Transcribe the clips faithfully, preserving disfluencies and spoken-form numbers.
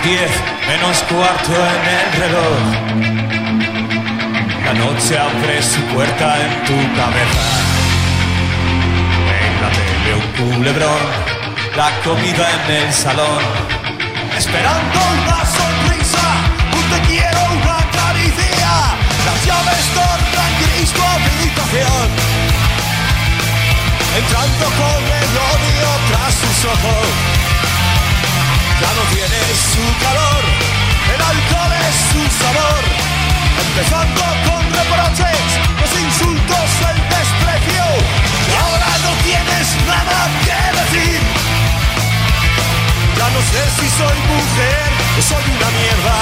diez menos cuarto en el reloj. La noche abre su puerta en tu cabeza. En la tele un culebrón, la comida en el salón. Esperando una sonrisa, un te quiero, una caricia. Las llaves tornan gris tu habitación. Entrando con el odio tras sus ojos. Ya no tiene su calor, el alcohol es su sabor. Empezando con reproches, los insultos, el desprecio. Y ahora no tienes nada que decir. Ya no sé si soy mujer o soy una mierda.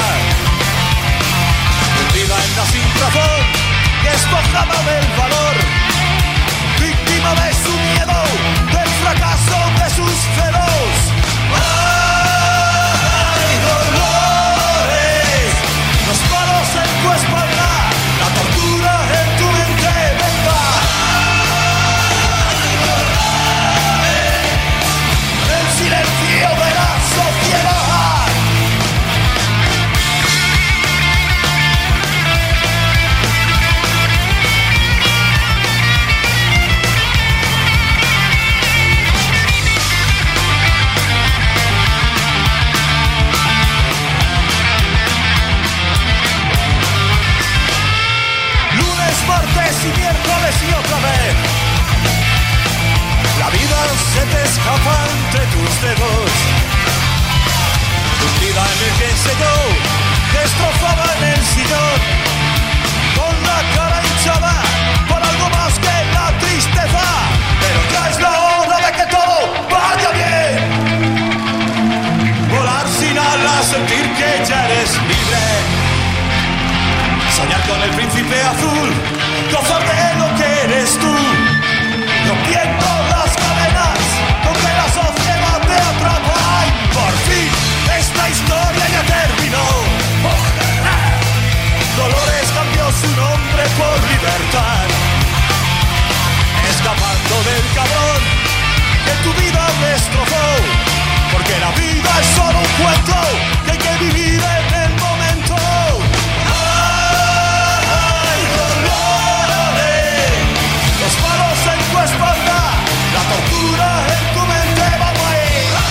Hundida en la sinrazón, despojada del valor. Víctima de su miedo, del fracaso de sus celos. ¡Ay, dolores! Los palos en tu espalda, la tortura en tu mente, venga. ¡Ay, dolores! El silencio de la sociedad. Martes y miércoles y otra vez. La vida se te escapa entre tus dedos. Hundida en el que sé yo, destrozada en el sillón. Con la cara hinchada por algo más que la tristeza. Pero ya es la hora de que todo vaya bien. Volar sin alas, sentir que ya eres libre. Soñar con el príncipe azul, gozar de lo que eres tú, rompiendo las cadenas con que la sociedad te atrapa. Y por fin esta historia ya terminó. Dolores cambió su nombre por libertad, escapando del cabrón que tu vida destrozó. Porque la vida es solo un cuento que hay que vivir en el momento. Los palos en tu espalda, la tortura en tu mente, vamos ahí.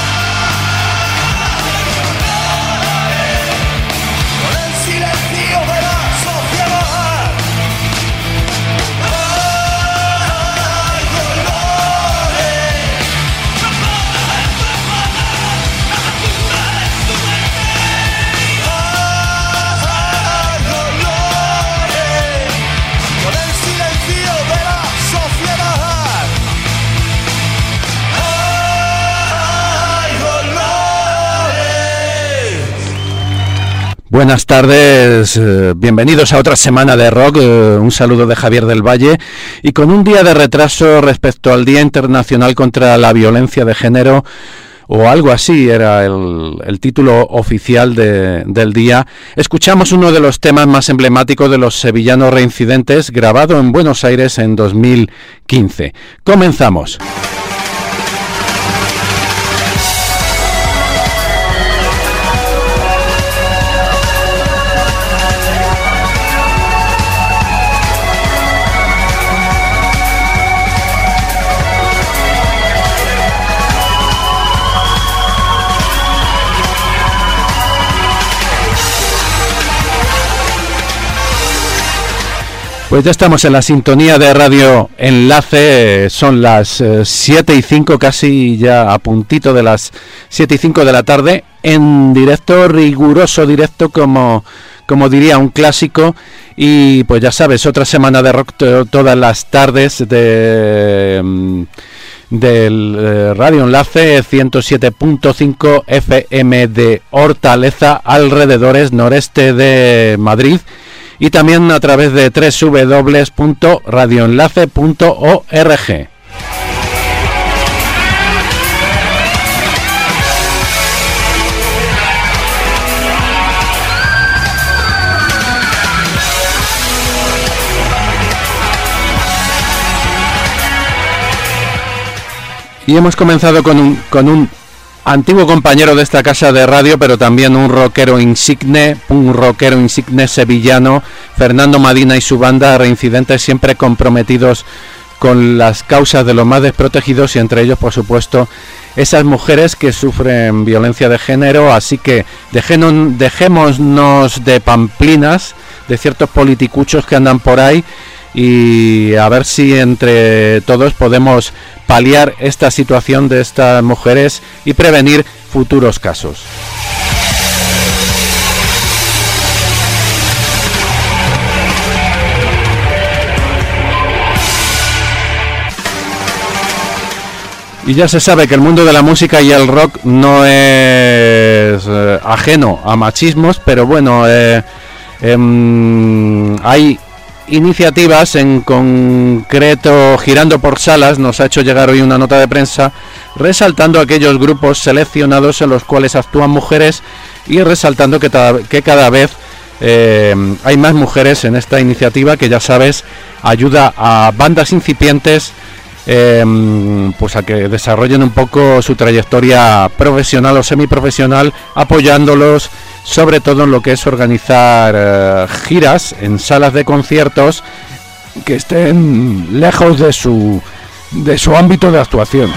Con el silencio de la sociedad. Ay, dolores. Los palos en tu espalda, la tortura en tu mente. Ay, dolores. Con el silencio de la sociedad. ¡Ay, dolores! Buenas tardes, eh, bienvenidos a otra semana de rock, eh, un saludo de Javier del Valle, y con un día de retraso respecto al Día Internacional contra la Violencia de Género, o algo así era el, el título oficial de, del día, escuchamos uno de los temas más emblemáticos de los sevillanos reincidentes, grabado en Buenos Aires en dos mil quince. Comenzamos. Pues ya estamos en la sintonía de Radio Enlace, son las eh, siete y cinco, casi ya a puntito de las siete y cinco de la tarde, en directo, riguroso directo, como, como diría un clásico, y pues ya sabes, otra semana de rock to- todas las tardes de... Um, del eh, Radio Enlace ciento siete punto cinco F M de Hortaleza, alrededores noreste de Madrid, y también a través de doble u doble u doble u punto radio enlace punto org. Y hemos comenzado con un con un antiguo compañero de esta casa de radio, pero también un rockero insigne, un rockero insigne sevillano, Fernando Madina y su banda Reincidentes, siempre comprometidos con las causas de los más desprotegidos y entre ellos, por supuesto, esas mujeres que sufren violencia de género. Así que dejémonos, dejémonos de pamplinas, de ciertos politicuchos que andan por ahí, y a ver si entre todos podemos paliar esta situación de estas mujeres y prevenir futuros casos. Y ya se sabe que el mundo de la música y el rock no es eh, ajeno a machismos, pero bueno, eh, eh, hay iniciativas, en concreto Girando por Salas nos ha hecho llegar hoy una nota de prensa resaltando aquellos grupos seleccionados en los cuales actúan mujeres y resaltando que, que cada vez eh, hay más mujeres en esta iniciativa, que ya sabes ayuda a bandas incipientes eh, pues a que desarrollen un poco su trayectoria profesional o semiprofesional, apoyándolos sobre todo en lo que es organizar eh, giras en salas de conciertos que estén lejos de su de su ámbito de actuación.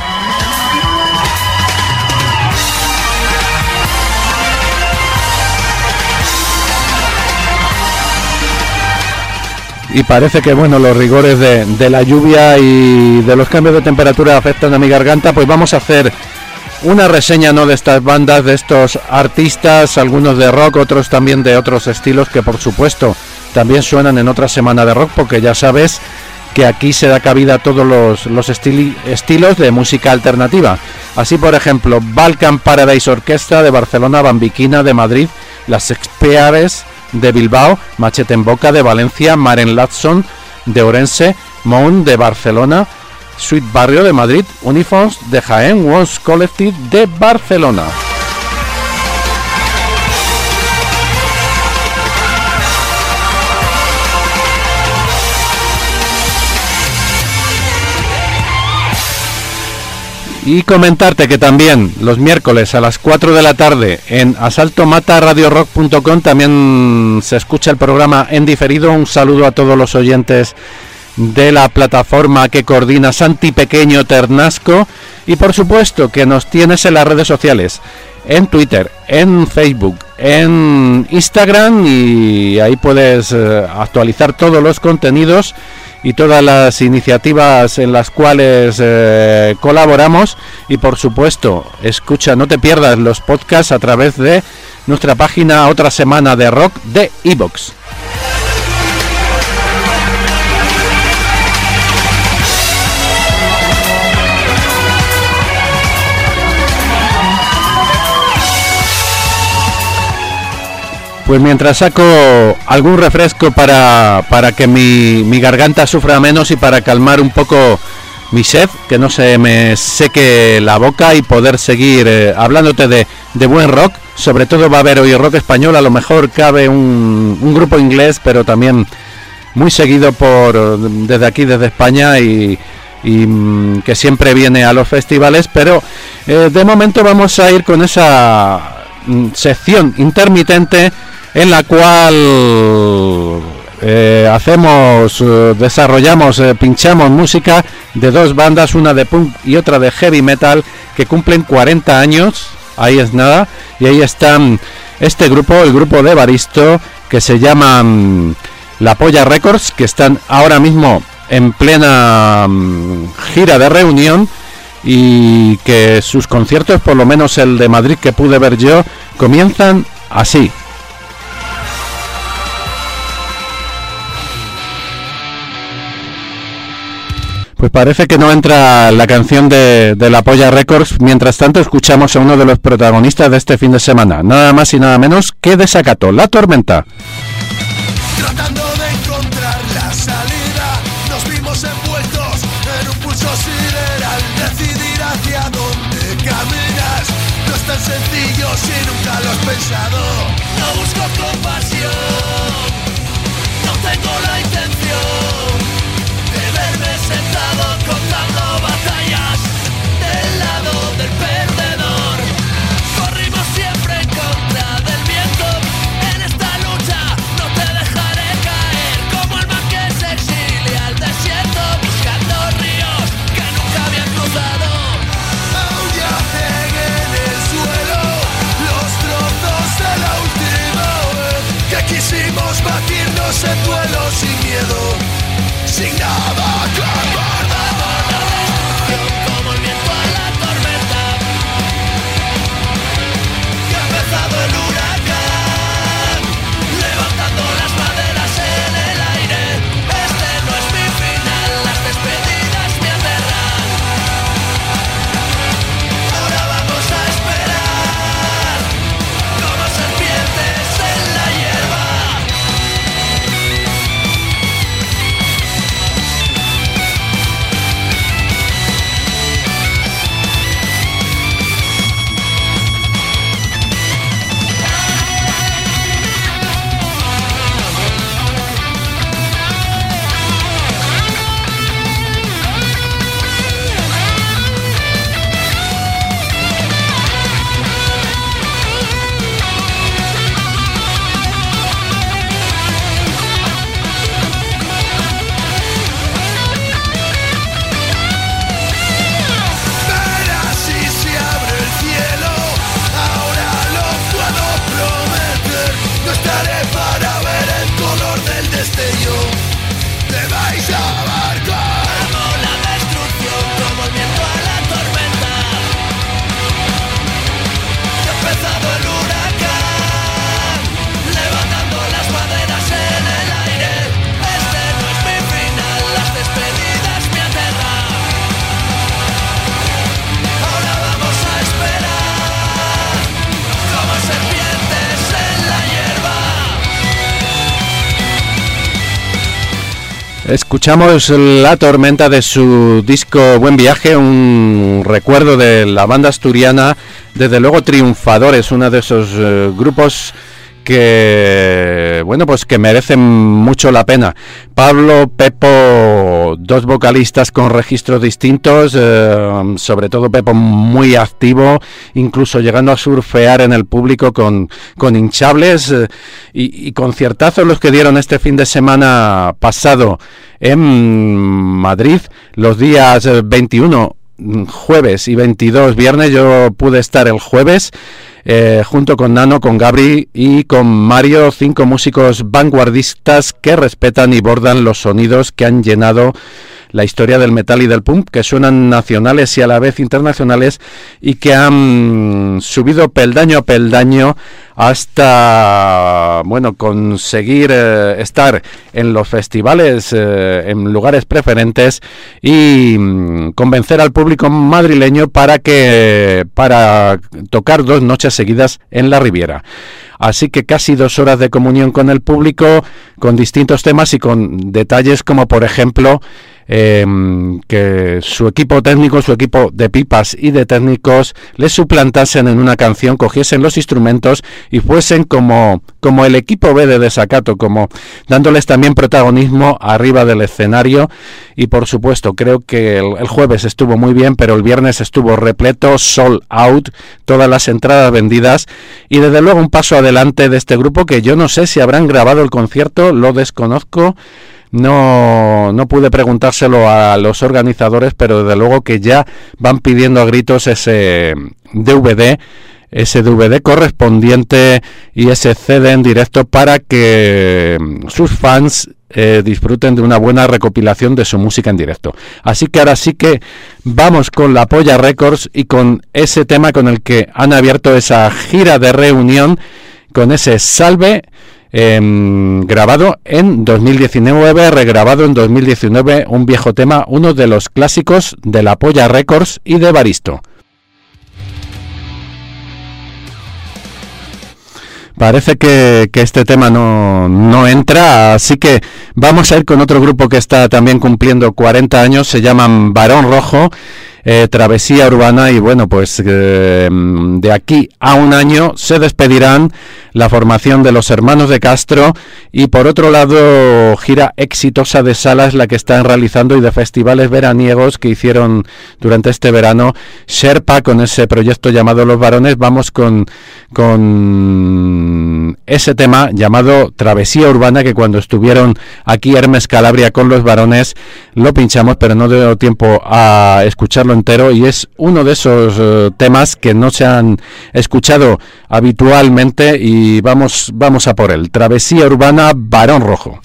Y parece que bueno, los rigores de, de la lluvia y de los cambios de temperatura afectan a mi garganta, pues vamos a hacer una reseña, ¿no?, de estas bandas, de estos artistas, algunos de rock, otros también de otros estilos que por supuesto también suenan en otra semana de rock, porque ya sabes que aquí se da cabida a todos los, los estili, estilos de música alternativa. Así, por ejemplo, Balkan Paradise Orquestra de Barcelona, Bambiquina de Madrid, Las Expeares de Bilbao, Machete en Boca de Valencia, Maren Latson de Orense, Moon de Barcelona, Sweet Barrio de Madrid, Uniforms de Jaén, Once Collective de Barcelona. Y comentarte que también los miércoles a las cuatro de la tarde en asalto mata radio rock punto com también se escucha el programa en diferido. Un saludo a todos los oyentes de la plataforma que coordina Santi Pequeño Ternasco, y por supuesto que nos tienes en las redes sociales, en Twitter, en Facebook, en Instagram, y ahí puedes eh, actualizar todos los contenidos y todas las iniciativas en las cuales eh, colaboramos. Y por supuesto, escucha, no te pierdas los podcasts a través de nuestra página Otra Semana de Rock de iVoox. Pues mientras saco algún refresco para, para que mi, mi garganta sufra menos y para calmar un poco mi sed, que no se me seque la boca, y poder seguir eh, hablándote de, de buen rock. Sobre todo va a haber hoy rock español, a lo mejor cabe un, un grupo inglés, pero también muy seguido por desde aquí, desde España, y, y que siempre viene a los festivales. Pero eh, de momento vamos a ir con esa mm, sección intermitente en la cual eh, hacemos, eh, desarrollamos, eh, pinchamos música de dos bandas, una de punk y otra de heavy metal, que cumplen cuarenta años. Ahí es nada, y ahí están este grupo, el grupo de Baristo, que se llama um, La Polla Records, que están ahora mismo en plena um, gira de reunión, y que sus conciertos, por lo menos el de Madrid que pude ver yo, comienzan así. Pues parece que no entra la canción de, de La Polla Records. Mientras tanto, escuchamos a uno de los protagonistas de este fin de semana, nada más y nada menos que Desacato, La Tormenta. Tratando de encontrar la salida, nos vimos envueltos en un pulso sideral. Decidir hacia dónde caminas no es tan sencillo si nunca lo has pensado. No busco compasión, no tengo la intención de verme sentado contando batallas del lado del perdedor. Vivimos en duelo sin miedo, sin nada que guardar. La destrucción como el viento a la tormenta, que ha empezado el huracán, levantando las maderas en el aire. Este no es mi final, las despedidas me aterran. Ahora vamos a esperar como serpientes en la hierba. Escuchamos La Tormenta de su disco Buen Viaje, un recuerdo de la banda asturiana, desde luego Triunfadores, uno de esos uh, grupos que, bueno, pues que merecen mucho la pena. Pablo, Pepo, dos vocalistas con registros distintos, eh, sobre todo Pepo muy activo, incluso llegando a surfear en el público con, con hinchables eh, y, y conciertazos los que dieron este fin de semana pasado en Madrid, los días veintiuno, jueves y veintidós, viernes. Yo pude estar el jueves eh, junto con Nano, con Gabri y con Mario, cinco músicos vanguardistas que respetan y bordan los sonidos que han llenado la historia del metal y del punk, que suenan nacionales y a la vez internacionales y que han subido peldaño a peldaño hasta, bueno, conseguir eh, estar en los festivales, eh, en lugares preferentes y mm, convencer al público madrileño para que para tocar dos noches seguidas en la Riviera. Así que casi dos horas de comunión con el público, con distintos temas y con detalles como, por ejemplo, eh, que su equipo técnico, su equipo de pipas y de técnicos les suplantasen en una canción, cogiesen los instrumentos y fuesen como, como el equipo B de Desacato, como dándoles también protagonismo arriba del escenario. Y por supuesto, creo que el, el jueves estuvo muy bien, pero el viernes estuvo repleto, sold out, todas las entradas vendidas y desde luego un paso adelante de este grupo, que yo no sé si habrán grabado el concierto, lo desconozco. No, no pude preguntárselo a los organizadores, pero desde luego que ya van pidiendo a gritos ese D V D, ese D V D correspondiente y ese C D en directo para que sus fans eh, disfruten de una buena recopilación de su música en directo. Así que ahora sí que vamos con La Polla Records y con ese tema con el que han abierto esa gira de reunión, con ese Salve. Eh, grabado en dos mil diecinueve, regrabado en dos mil diecinueve, un viejo tema, uno de los clásicos de La Polla Records y de Baristo. Parece que, que este tema no, no entra, así que vamos a ir con otro grupo que está también cumpliendo cuarenta años, se llaman Barón Rojo. Eh, Travesía Urbana, y bueno, pues eh, de aquí a un año se despedirán la formación de los Hermanos de Castro, y por otro lado gira exitosa de salas la que están realizando y de festivales veraniegos que hicieron durante este verano Sherpa con ese proyecto llamado Los Varones. Vamos con, con ese tema llamado Travesía Urbana, que cuando estuvieron aquí Hermes Calabria con Los Varones lo pinchamos, pero no dio tiempo a escucharlo escucharlo entero y es uno de esos uh, temas que no se han escuchado habitualmente y vamos, vamos a por él. Travesía Urbana, Barón Rojo.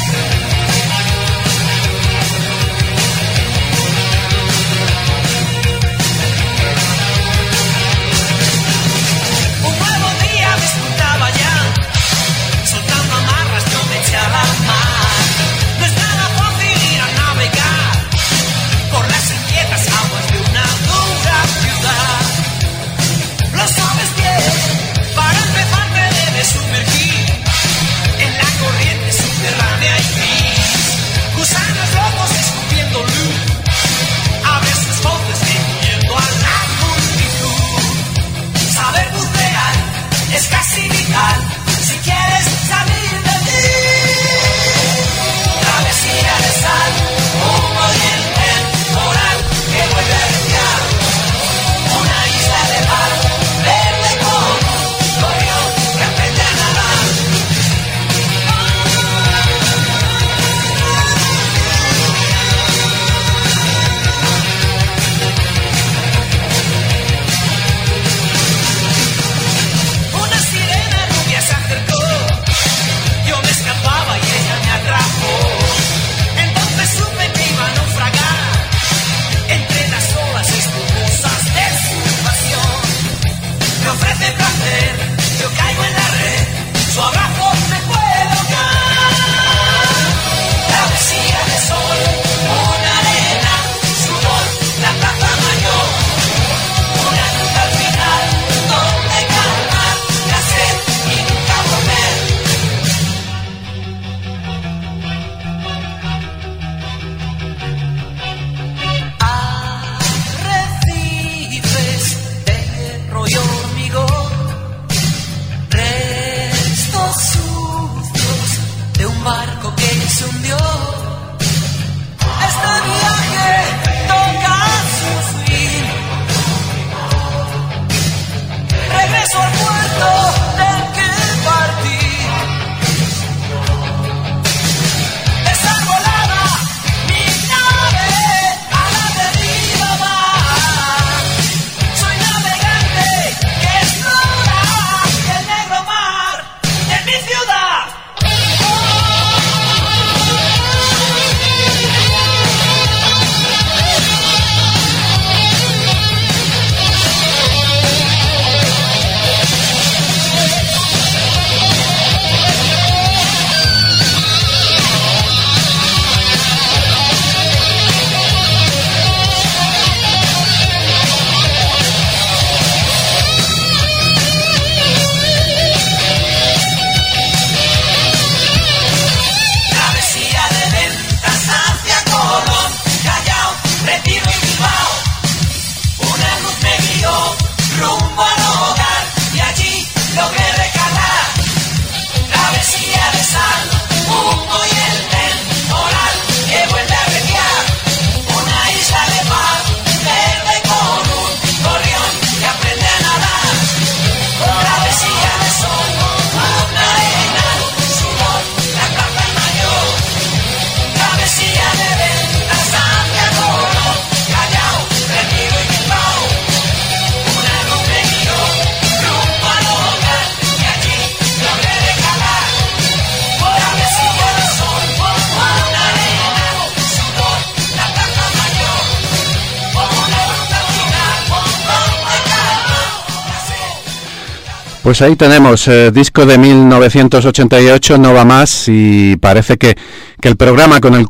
Pues ahí tenemos, eh, disco de mil novecientos ochenta y ocho, No va más, y parece que, que el programa con el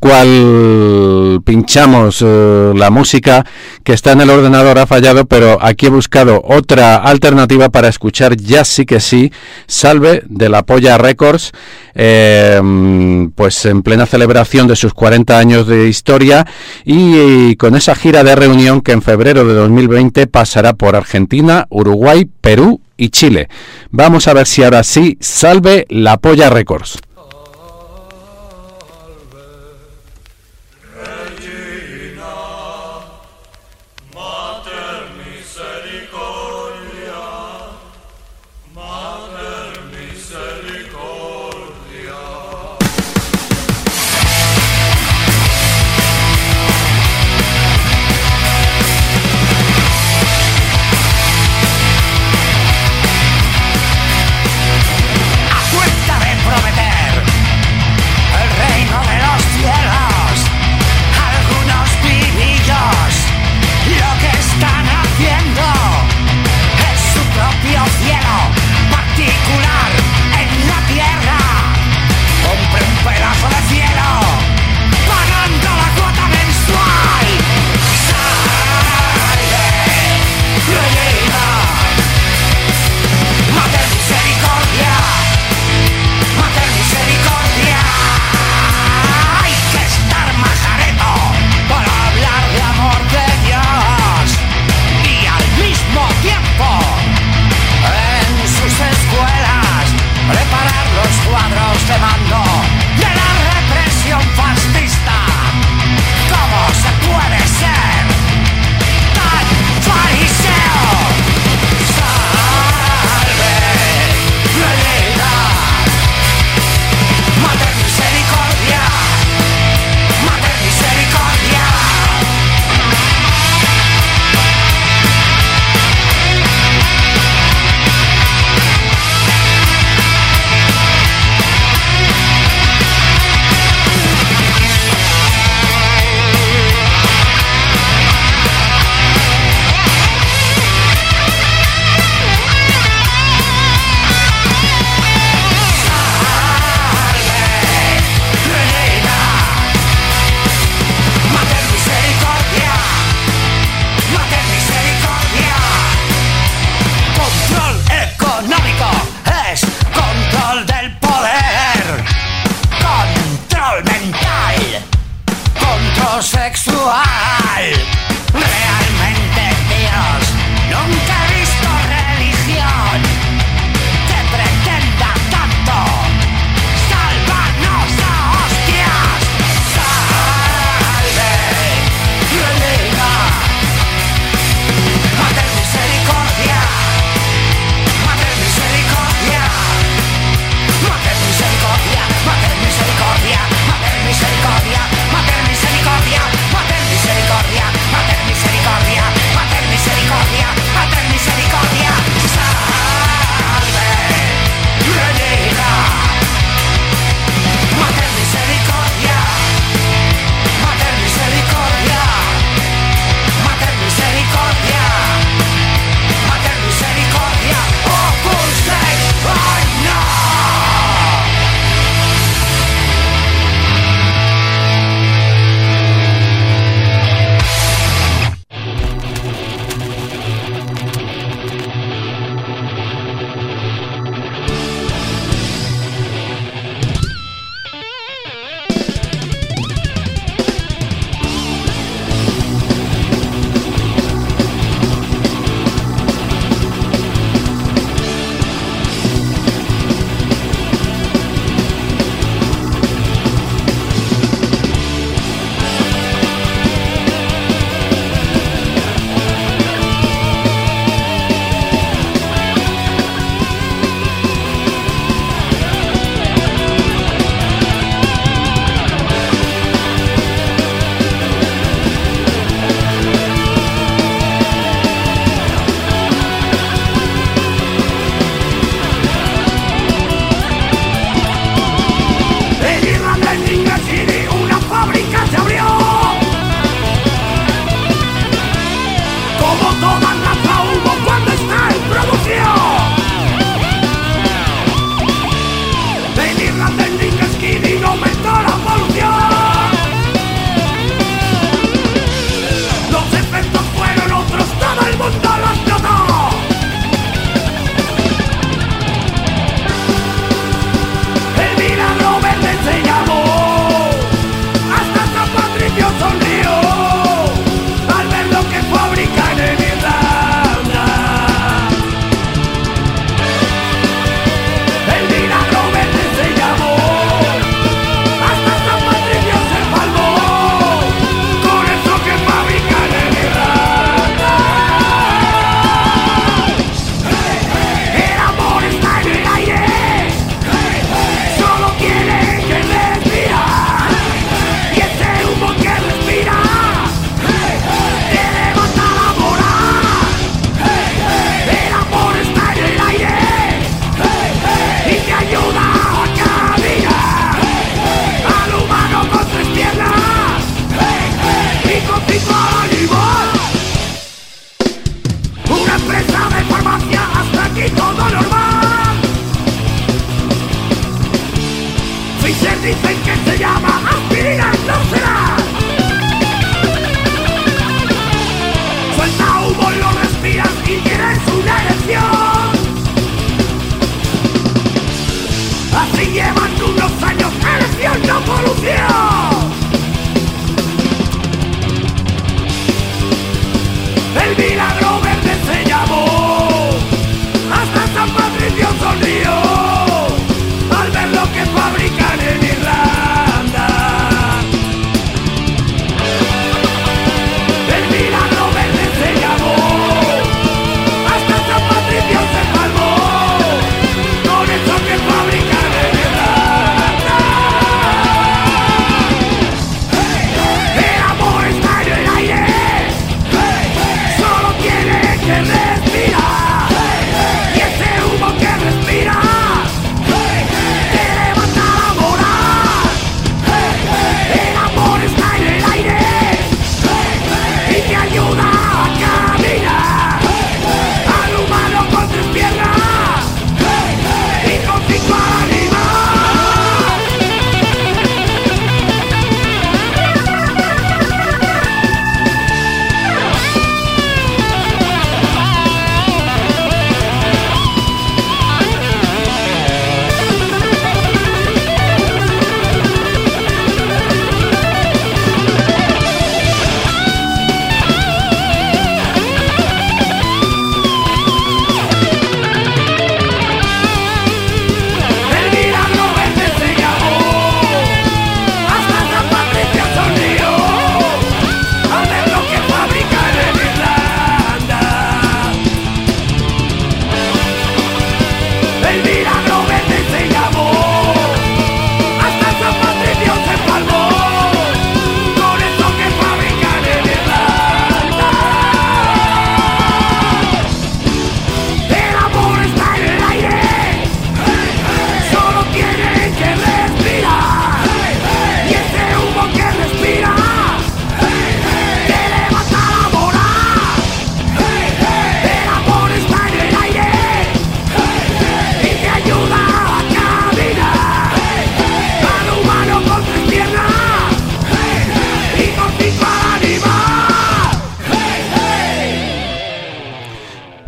cual pinchamos eh, la música que está en el ordenador ha fallado, pero aquí he buscado otra alternativa para escuchar ya sí que sí, Salve de La Polla Records, eh, pues en plena celebración de sus cuarenta años de historia y, y con esa gira de reunión que en febrero de dos mil veinte pasará por Argentina, Uruguay, Perú y Chile. Vamos a ver si ahora sí, Salve La Polla Records.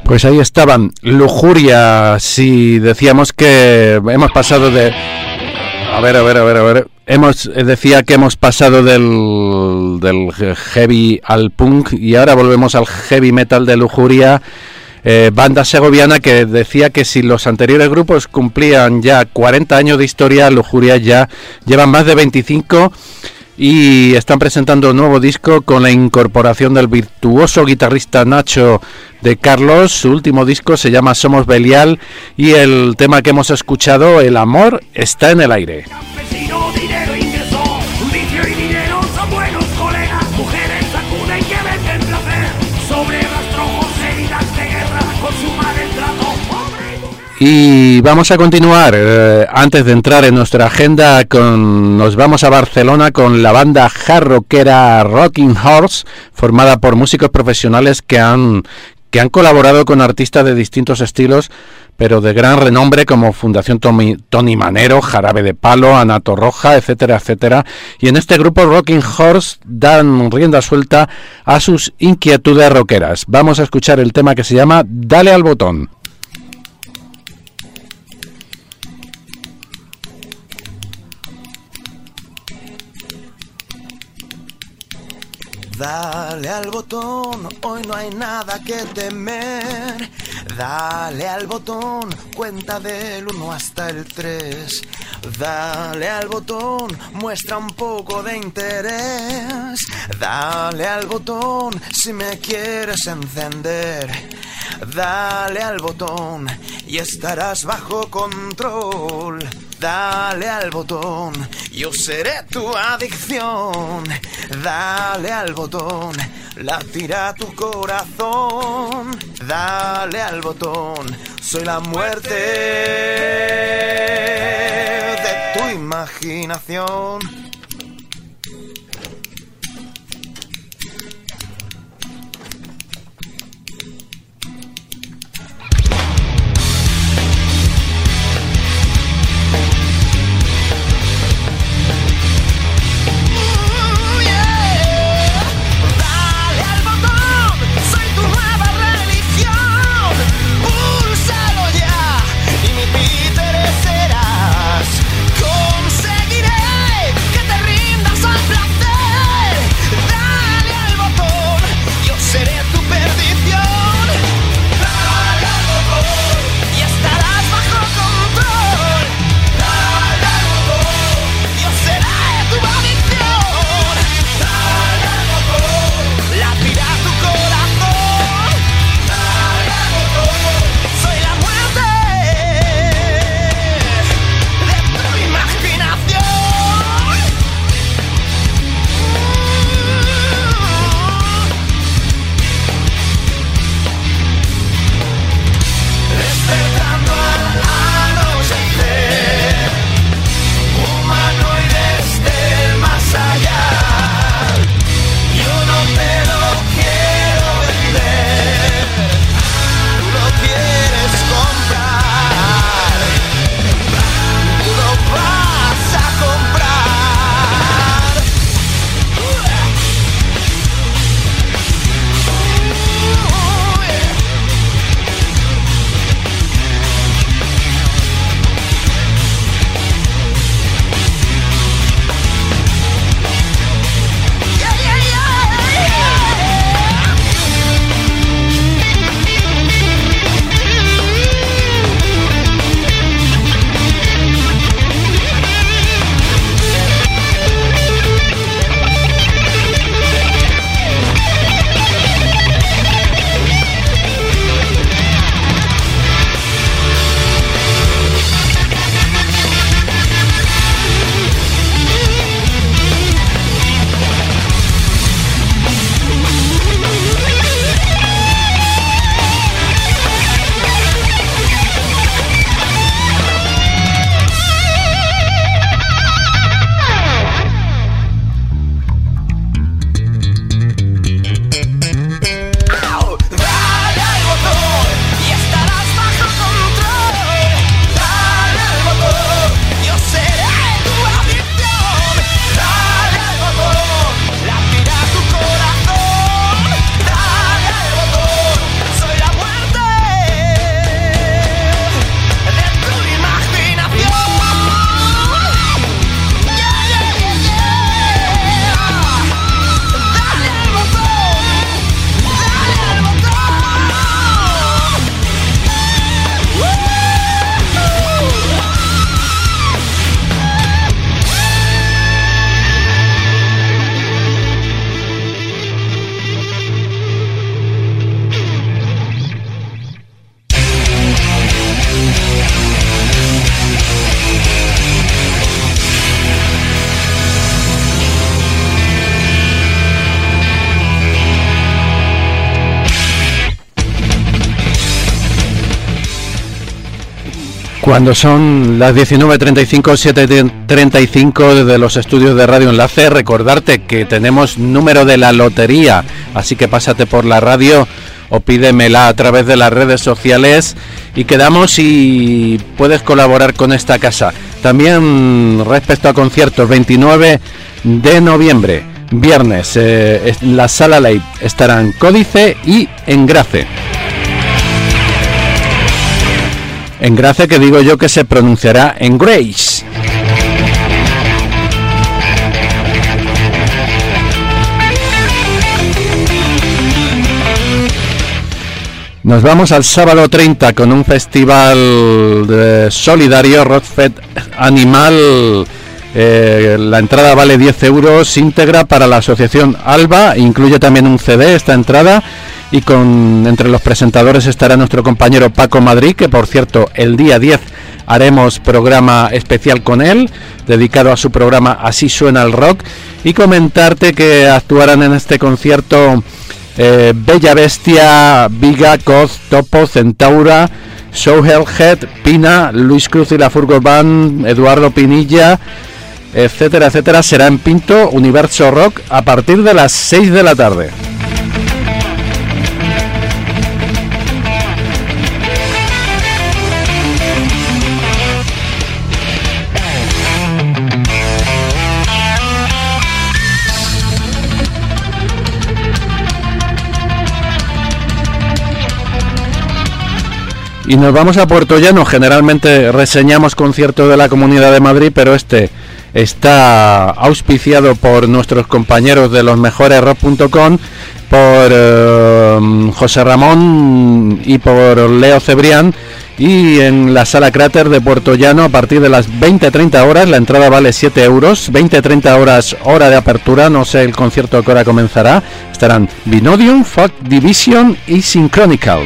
Pues ahí estaban, Lujuria. Si decíamos que hemos pasado de... A ver, a ver, a ver, a ver... Hemos, decía que hemos pasado del, del heavy al punk y ahora volvemos al heavy metal de Lujuria, eh, banda segoviana que decía que si los anteriores grupos cumplían ya cuarenta años de historia, Lujuria ya llevan más de veinticinco y están presentando un nuevo disco con la incorporación del virtuoso guitarrista Nacho de Carlos. Su último disco se llama Somos Belial y el tema que hemos escuchado, El amor está en el aire. Y vamos a continuar, eh, antes de entrar en nuestra agenda, con nos vamos a Barcelona con la banda hard rockera Rocking Horse, formada por músicos profesionales que han, que han colaborado con artistas de distintos estilos, pero de gran renombre como Fundación Tony, Tony Manero, Jarabe de Palo, Ana Torroja, etcétera, etcétera. Y en este grupo Rocking Horse dan rienda suelta a sus inquietudes rockeras. Vamos a escuchar el tema que se llama Dale al botón. Dale al botón, hoy no hay nada que temer. Dale al botón, cuenta del uno hasta el tres. Dale al botón, muestra un poco de interés. Dale al botón, si me quieres encender. Dale al botón y estarás bajo control. Dale al botón, yo seré tu adicción. Dale al botón, latirá tu corazón. Dale al botón, soy la muerte de tu imaginación. Conseguiré que Cuando son las diecinueve treinta y cinco, siete treinta y cinco desde los estudios de Radio Enlace, recordarte que tenemos número de la lotería, así que pásate por la radio o pídemela a través de las redes sociales y quedamos y puedes colaborar con esta casa. También respecto a conciertos, veintinueve de noviembre, viernes, eh, en la Sala Ley estarán Códice y Engrace. Engrace, que digo yo que se pronunciará en Grace. Nos vamos al sábado treinta con un festival de solidario, Rockfest Animal. Eh, la entrada vale diez euros, íntegra para la asociación Alba, incluye también un C D esta entrada. Y con entre los presentadores estará nuestro compañero Paco Madrid, que por cierto el día diez haremos programa especial con él, dedicado a su programa Así Suena el Rock, y comentarte que actuarán en este concierto eh, Bella Bestia, Viga, Coz, Topo, Centaura, Showhead, Pina, Luis Cruz y la Furgo Band, Eduardo Pinilla, etcétera, etcétera. Será en Pinto, Universo Rock, a partir de las seis de la tarde. Y nos vamos a Puerto Llano. Generalmente reseñamos conciertos de la Comunidad de Madrid, pero este está auspiciado por nuestros compañeros de los mejores rock punto com, por eh, José Ramón y por Leo Cebrián, y en la Sala Cráter de Puerto Llano a partir de las veinte treinta horas. La entrada vale siete euros, veinte treinta horas hora de apertura, no sé el concierto a qué hora comenzará. Estarán Vinodium, Fuck Division y Synchronical.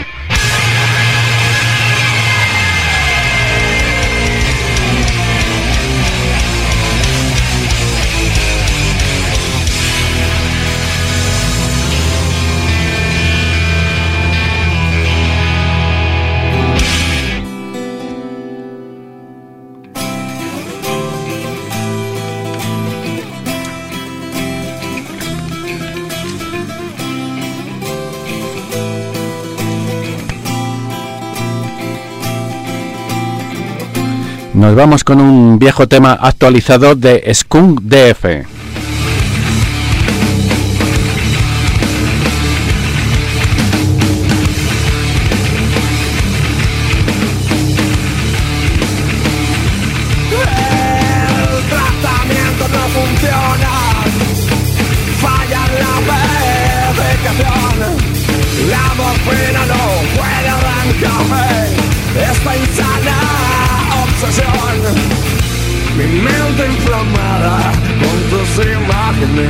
Nos vamos con un viejo tema actualizado de Skunk D F. Mi mente inflamada con tus imágenes,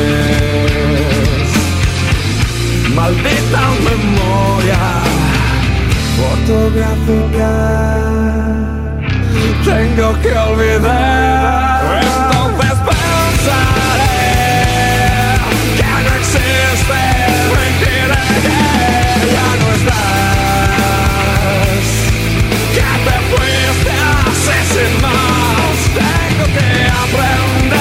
maldita memoria fotográfica, tengo que olvidar. Entonces pensaré que no existe, mentiré que ya no estás, que te fuiste así sin más. Tengo que aprender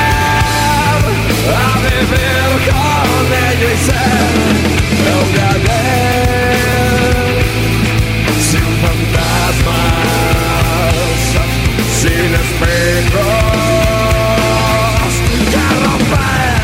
a vivir con ello y ser el de ayer, sin fantasmas, sin espejos que romper.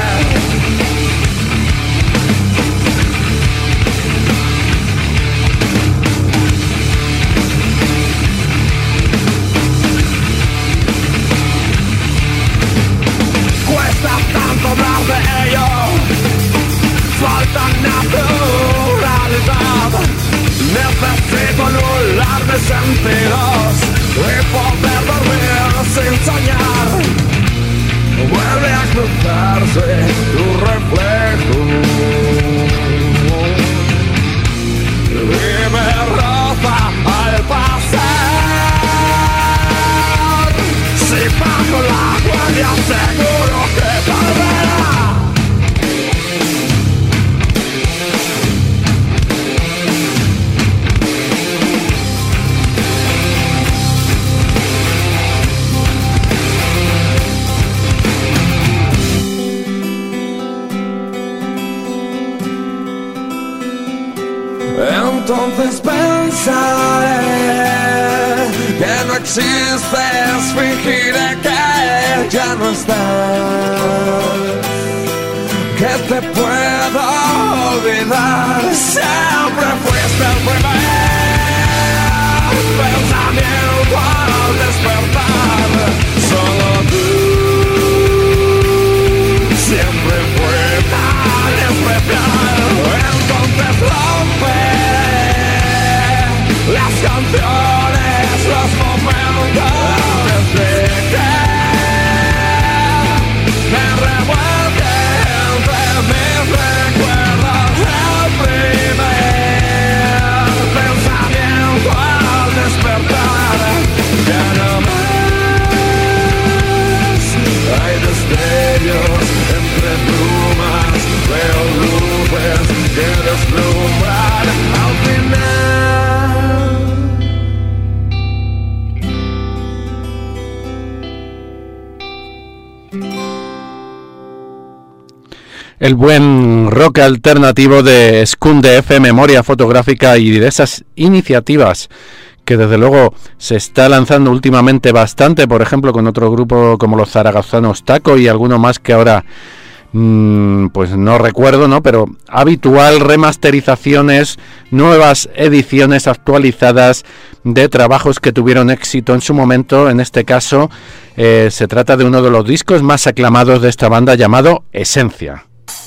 Hablar de ello, falta naturalidad. Necesito anular mis sentidos y poder dormir sin soñar. Vuelve a cruzarse tu reflejo y me roza al pasar. Si bajo la guardia seguro que volverá. entonces pensaré que no existes, fingiré que ya no estás, que te puedo olvidar. Siempre fuiste el primer pensamiento al despertar. Solo tú siempre fue tan especial. Entonces rompe las canciones, los momentos desde que me revuelve entre mis recuerdos. El primer pensamiento al despertar. Ya no más hay destellos entre plumas, veo luces que deslumbran al final. El buen rock alternativo de Skun-D F, Memoria Fotográfica, y de esas iniciativas que desde luego se está lanzando últimamente bastante, por ejemplo con otro grupo como los zaragazanos Taco y alguno más que ahora mmm, pues no recuerdo, ¿no? Pero habitual, remasterizaciones, nuevas ediciones actualizadas de trabajos que tuvieron éxito en su momento. En este caso eh, se trata de uno de los discos más aclamados de esta banda, llamado Esencia.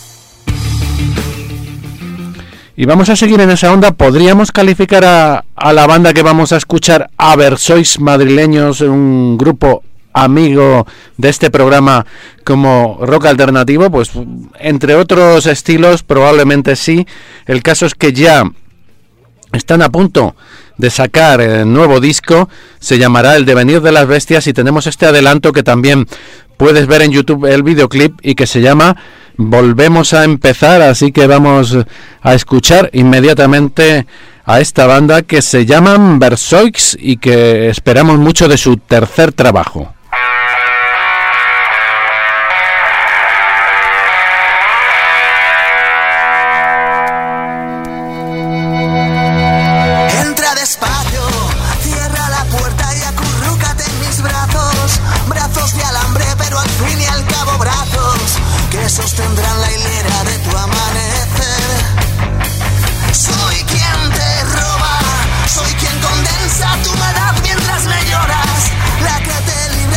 Y vamos a seguir en esa onda. Podríamos calificar a, a la banda que vamos a escuchar, a Versoix madrileños, un grupo amigo de este programa, como rock alternativo. Pues entre otros estilos probablemente sí. El caso es que ya están a punto de sacar el nuevo disco. Se llamará El Devenir de las Bestias y tenemos este adelanto que también puedes ver en YouTube, el videoclip, y que se llama Volvemos a Empezar. Así que vamos a escuchar inmediatamente a esta banda que se llaman Versoix y que esperamos mucho de su tercer trabajo. Entra despacio, cierra la puerta y acurrúcate en mis brazos. Brazos de alambre, pero al fin y al cabo brazos que sostendrán la hilera de tu amanecer. Soy quien te roba, soy quien condensa tu humedad mientras me lloras, la que te libra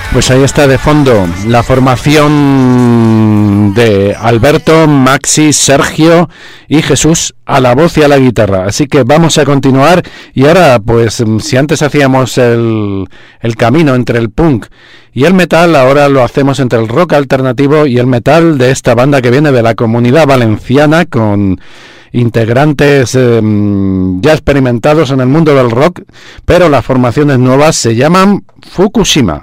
Pues ahí está de fondo la formación de Alberto, Maxi, Sergio y Jesús a la voz y a la guitarra. Así que vamos a continuar y ahora, pues si antes hacíamos el, el camino entre el punk y el metal, ahora lo hacemos entre el rock alternativo y el metal de esta banda que viene de la Comunidad Valenciana con integrantes eh, ya experimentados en el mundo del rock, pero las formaciones nuevas se llaman Fukushima.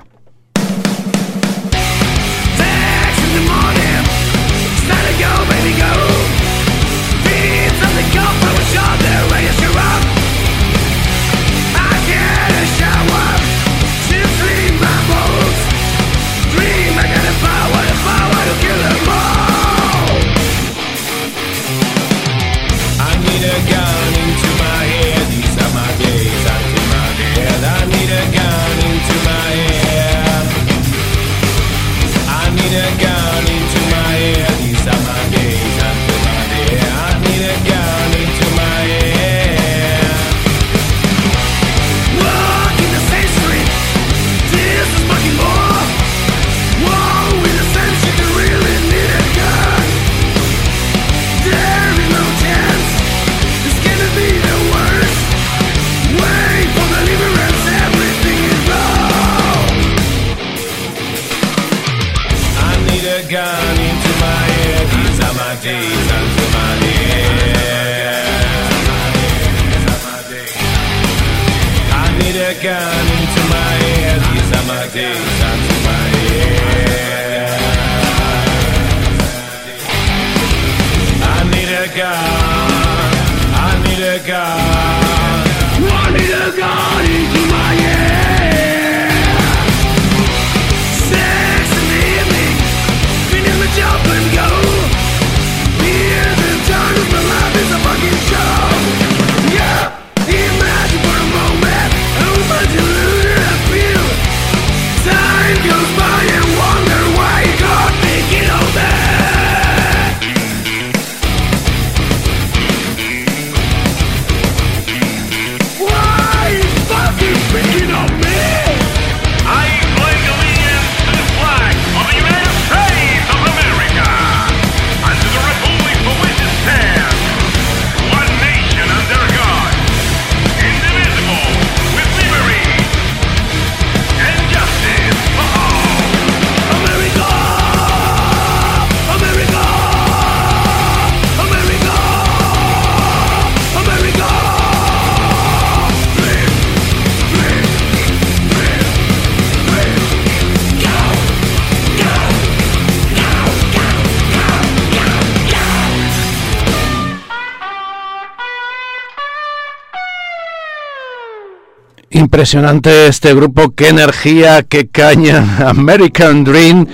Impresionante este grupo, qué energía, qué caña. American Dream,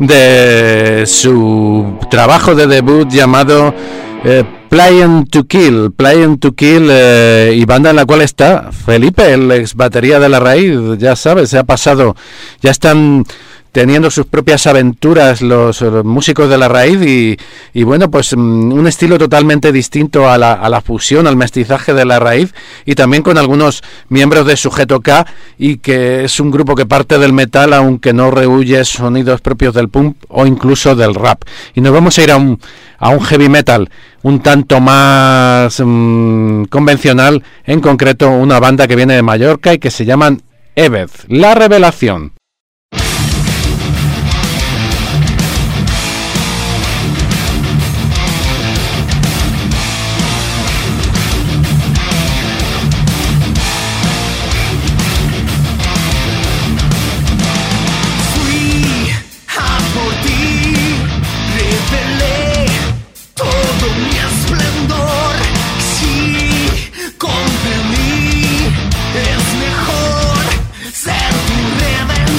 de su trabajo de debut llamado eh, Playing to Kill, Playing to Kill, eh, y banda en la cual está Felipe, el ex batería de La Raíz. Ya sabes, se ha pasado, ya están teniendo sus propias aventuras los, los músicos de La Raíz y, y bueno, pues un estilo totalmente distinto a la, a la fusión, al mestizaje de La Raíz, y también con algunos miembros de Sujeto K, y que es un grupo que parte del metal aunque no rehúye sonidos propios del punk o incluso del rap. Y nos vamos a ir a un, a un heavy metal un tanto más mmm, convencional, en concreto una banda que viene de Mallorca y que se llaman Ebed, La Revelación. Comprendí, es mejor ser tu redentor.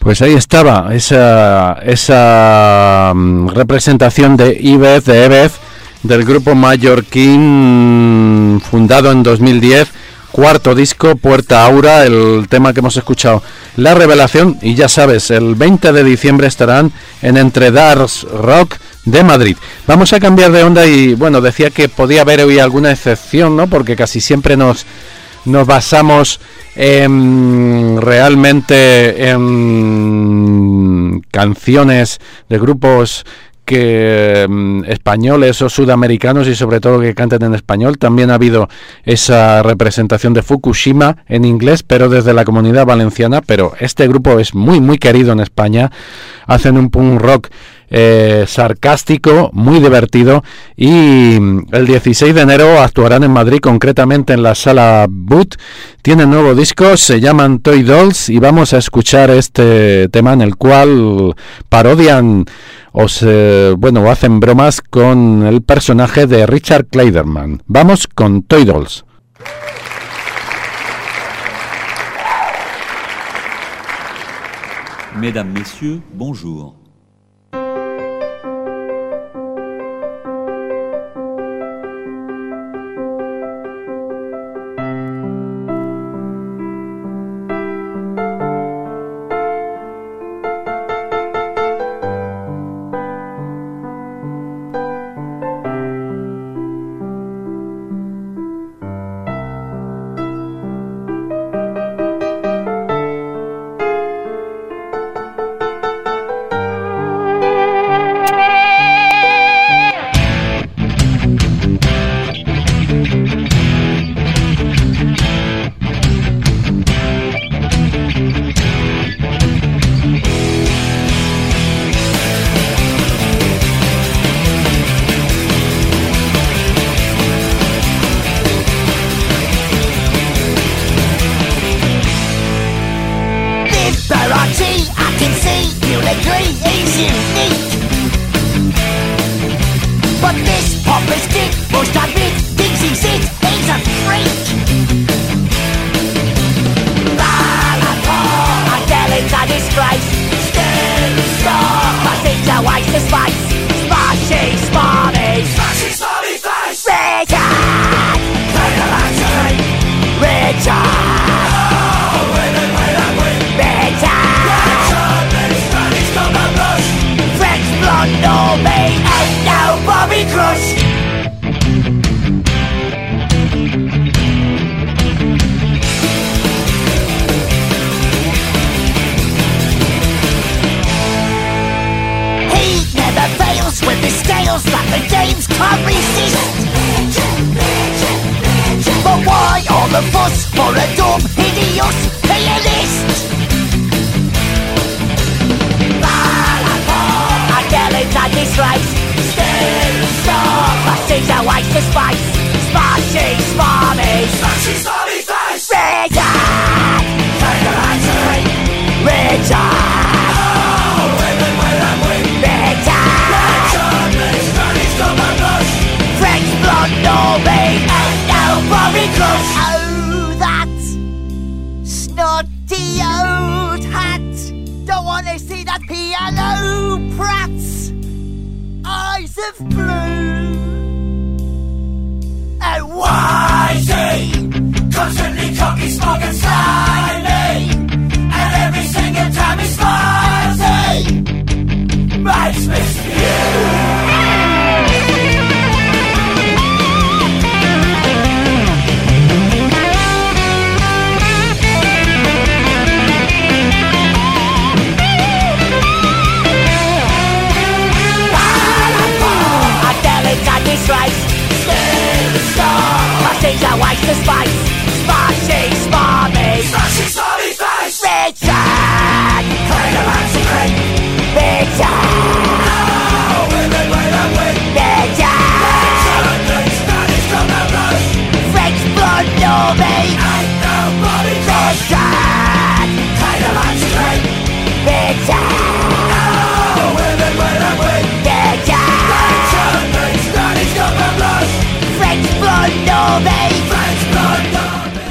Pues ahí estaba esa esa um, representación de Ibez, de Ebez, del grupo mallorquín fundado en dos mil diez, cuarto disco, Puerta Aura, el tema que hemos escuchado, La Revelación, y ya sabes, el veinte de diciembre estarán en Entre Darks Rock de Madrid. Vamos a cambiar de onda y, bueno, decía que podía haber hoy alguna excepción, ¿no? Porque casi siempre nos, nos basamos en, realmente en canciones de grupos que mm, españoles o sudamericanos, y sobre todo que canten en español. También ha habido esa representación de Fukushima en inglés, pero desde la Comunidad Valenciana. Pero este grupo es muy muy querido en España. Hacen un punk rock eh, sarcástico, muy divertido, y el dieciséis de enero actuarán en Madrid, concretamente en la Sala Boot. Tienen nuevo disco, se llaman Toy Dolls, y vamos a escuchar este tema en el cual parodian o se, bueno, hacen bromas con el personaje de Richard Clayderman. Vamos con Toy Dolls. Mesdames, messieurs, bonjour.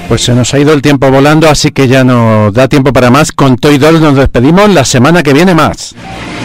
Pues se nos ha ido el tiempo volando, así que ya no da tiempo para más. Con Toy Dolls nos despedimos, la semana que viene más.